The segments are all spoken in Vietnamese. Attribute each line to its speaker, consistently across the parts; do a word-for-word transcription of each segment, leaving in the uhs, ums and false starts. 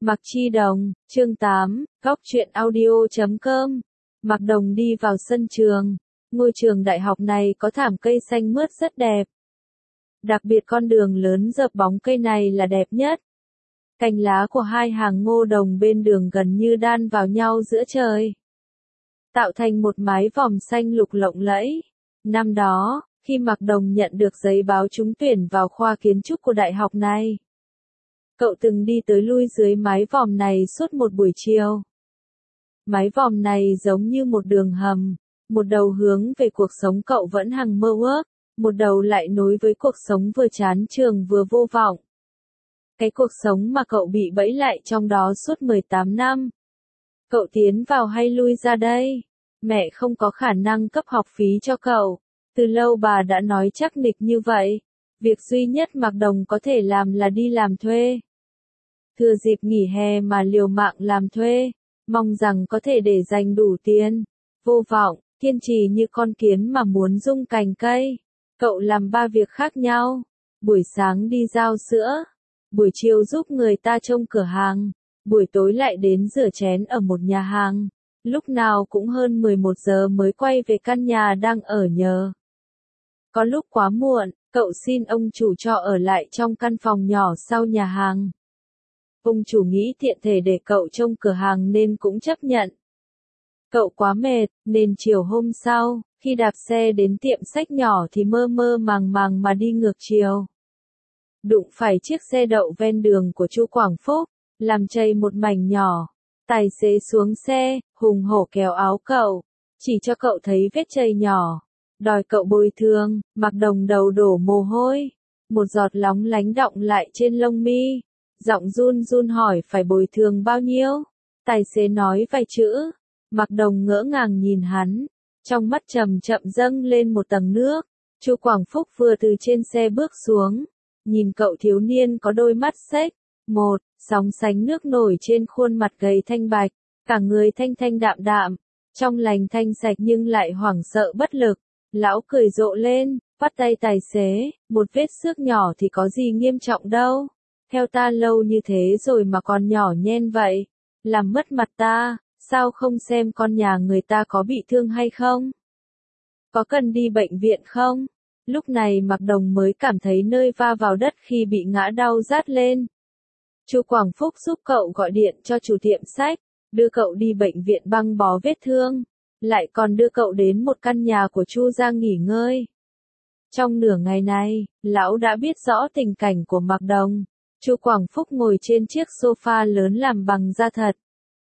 Speaker 1: Mạc Chi Đồng, chương tám, góc truyện audio chấm com. Mạc Đồng đi vào sân trường. Ngôi trường đại học này có thảm cây xanh mướt rất đẹp. Đặc biệt con đường lớn dợp bóng cây này là đẹp nhất. Cành lá của hai hàng ngô đồng bên đường gần như đan vào nhau giữa trời, tạo thành một mái vòm xanh lục lộng lẫy. Năm đó, khi Mạc Đồng nhận được giấy báo trúng tuyển vào khoa kiến trúc của đại học này, cậu từng đi tới lui dưới mái vòm này suốt một buổi chiều. Mái vòm này giống như một đường hầm, một đầu hướng về cuộc sống cậu vẫn hằng mơ ước, một đầu lại nối với cuộc sống vừa chán trường vừa vô vọng. Cái cuộc sống mà cậu bị bẫy lại trong đó suốt mười tám năm. Cậu tiến vào hay lui ra đây? Mẹ không có khả năng cấp học phí cho cậu. Từ lâu bà đã nói chắc nịch như vậy. Việc duy nhất Mạc Đồng có thể làm là đi làm thuê. Thừa dịp nghỉ hè mà liều mạng làm thuê, mong rằng có thể để dành đủ tiền. Vô vọng, kiên trì như con kiến mà muốn rung cành cây. Cậu làm ba việc khác nhau. Buổi sáng đi giao sữa, buổi chiều giúp người ta trông cửa hàng, buổi tối lại đến rửa chén ở một nhà hàng. Lúc nào cũng hơn mười một giờ mới quay về căn nhà đang ở nhờ. Có lúc quá muộn, cậu xin ông chủ cho ở lại trong căn phòng nhỏ sau nhà hàng. Ông chủ nghĩ tiện thể để cậu trông cửa hàng nên cũng chấp nhận. Cậu quá mệt, nên chiều hôm sau, khi đạp xe đến tiệm sách nhỏ thì mơ mơ màng màng mà đi ngược chiều. Đụng phải chiếc xe đậu ven đường của chu Quảng Phúc, làm chảy một mảnh nhỏ. Tài xế xuống xe, hùng hổ kéo áo cậu, chỉ cho cậu thấy vết chảy nhỏ, đòi cậu bồi thường. Mạc Đồng đầu đổ mồ hôi, một giọt lóng lánh đọng lại trên lông mi, giọng run run hỏi phải bồi thường bao nhiêu. Tài xế nói vài chữ, Mạc Đồng ngỡ ngàng nhìn hắn, trong mắt chậm chậm dâng lên một tầng nước. chu Quảng Phúc vừa từ trên xe bước xuống, nhìn cậu thiếu niên có đôi mắt xếch, một, sóng sánh nước nổi trên khuôn mặt gầy thanh bạch, cả người thanh thanh đạm đạm, trong lành thanh sạch nhưng lại hoảng sợ bất lực. Lão cười rộ lên, bắt tay tài xế, một vết xước nhỏ thì có gì nghiêm trọng đâu. Theo ta lâu như thế rồi mà còn nhỏ nhen vậy, làm mất mặt ta, sao không xem con nhà người ta có bị thương hay không? Có cần đi bệnh viện không? Lúc này Mạc Đồng mới cảm thấy nơi va vào đất khi bị ngã đau rát lên. chu Quảng Phúc giúp cậu gọi điện cho chủ tiệm sách, đưa cậu đi bệnh viện băng bó vết thương, lại còn đưa cậu đến một căn nhà của chu Giang nghỉ ngơi. Trong nửa ngày này, lão đã biết rõ tình cảnh của Mạc Đồng. chu Quảng Phúc ngồi trên chiếc sofa lớn làm bằng da thật,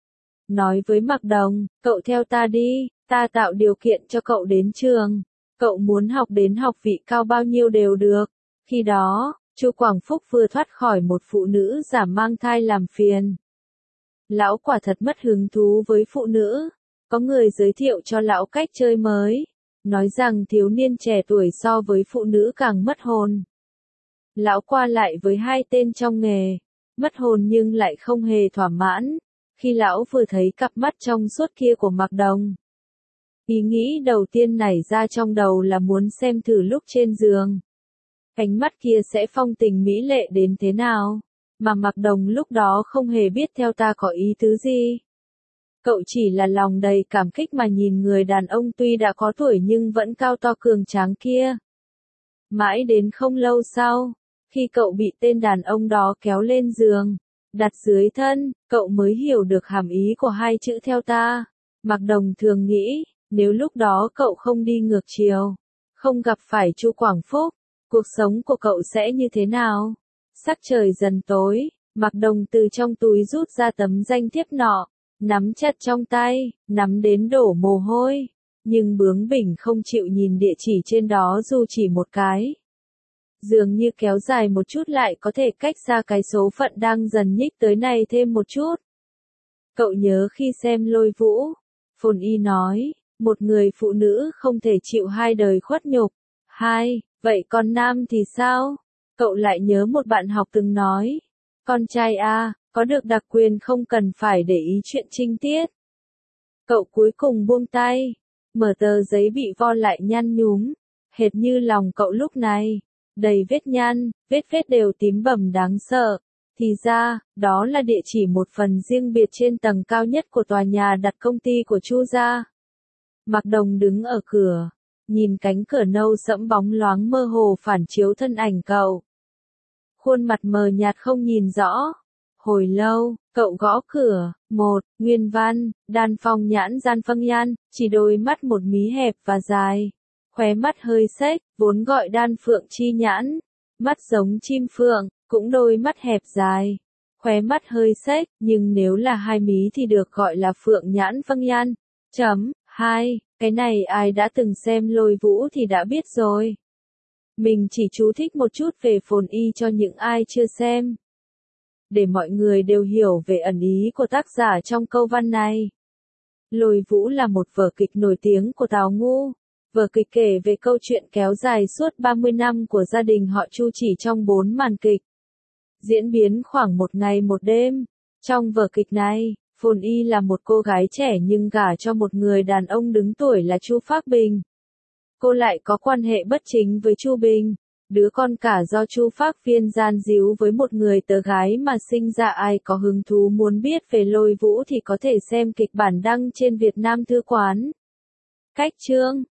Speaker 1: nói với Mạc Đồng, cậu theo ta đi, ta tạo điều kiện cho cậu đến trường. Cậu muốn học đến học vị cao bao nhiêu đều được. Khi đó, chu Quảng Phúc vừa thoát khỏi một phụ nữ giả mang thai làm phiền. Lão quả thật mất hứng thú với phụ nữ. Có người giới thiệu cho lão cách chơi mới, nói rằng thiếu niên trẻ tuổi so với phụ nữ càng mất hồn. Lão qua lại với hai tên trong nghề, mất hồn nhưng lại không hề thỏa mãn. Khi lão vừa thấy cặp mắt trong suốt kia của Mạc Đồng, ý nghĩ đầu tiên nảy ra trong đầu là muốn xem thử lúc trên giường, ánh mắt kia sẽ phong tình mỹ lệ đến thế nào, mà Mạc Đồng lúc đó không hề biết theo ta có ý tứ gì. Cậu chỉ là lòng đầy cảm kích mà nhìn người đàn ông tuy đã có tuổi nhưng vẫn cao to cường tráng kia. Mãi đến không lâu sau, khi cậu bị tên đàn ông đó kéo lên giường, đặt dưới thân, cậu mới hiểu được hàm ý của hai chữ theo ta. Mạc Đồng thường nghĩ, nếu lúc đó cậu không đi ngược chiều, không gặp phải chu Quảng Phúc, cuộc sống của cậu sẽ như thế nào? Sắc trời dần tối, Mạc Đồng từ trong túi rút ra tấm danh thiếp nọ, nắm chặt trong tay, nắm đến đổ mồ hôi, nhưng bướng bỉnh không chịu nhìn địa chỉ trên đó dù chỉ một cái. Dường như kéo dài một chút lại có thể cách xa cái số phận đang dần nhích tới này thêm một chút. Cậu nhớ khi xem Lôi Vũ, Phồn Y nói, một người phụ nữ không thể chịu hai đời khuất nhục. Hai, vậy còn nam thì sao? Cậu lại nhớ một bạn học từng nói, con trai a, có được đặc quyền không cần phải để ý chuyện trinh tiết. Cậu cuối cùng buông tay, mở tờ giấy bị vo lại nhăn nhúm, hệt như lòng cậu lúc này, đầy vết nhăn, vết vết đều tím bầm đáng sợ. Thì ra, đó là địa chỉ một phần riêng biệt trên tầng cao nhất của tòa nhà đặt công ty của Chu gia. Mạc Đồng đứng ở cửa, nhìn cánh cửa nâu sẫm bóng loáng mơ hồ phản chiếu thân ảnh cậu. Khuôn mặt mờ nhạt không nhìn rõ. Hồi lâu, cậu gõ cửa. Một, Nguyên Văn, Đan Phong Nhãn Gian Phăng Nhan, chỉ đôi mắt một mí hẹp và dài. Khóe mắt hơi xếch, vốn gọi Đan Phượng Chi Nhãn. Mắt giống chim phượng, cũng đôi mắt hẹp dài. Khóe mắt hơi xếch, nhưng nếu là hai mí thì được gọi là Phượng Nhãn Phăng Nhan. Chấm, hai, cái này ai đã từng xem Lôi Vũ thì đã biết rồi. Mình chỉ chú thích một chút về Phồn Y cho những ai chưa xem. Để mọi người đều hiểu về ẩn ý của tác giả trong câu văn này. Lôi Vũ là một vở kịch nổi tiếng của Tào Ngu. Vở kịch kể về câu chuyện kéo dài suốt ba mươi năm của gia đình họ Chu chỉ trong bốn màn kịch. Diễn biến khoảng một ngày một đêm. Trong vở kịch này, Phồn Y là một cô gái trẻ nhưng gả cho một người đàn ông đứng tuổi là Chu Phác Bình. Cô lại có quan hệ bất chính với Chu Bình, đứa con cả do Chu Phác Viên gian díu với một người tớ gái mà sinh ra. Ai có hứng thú muốn biết về Lôi Vũ thì có thể xem kịch bản đăng trên Việt Nam Thư Quán. Cách chương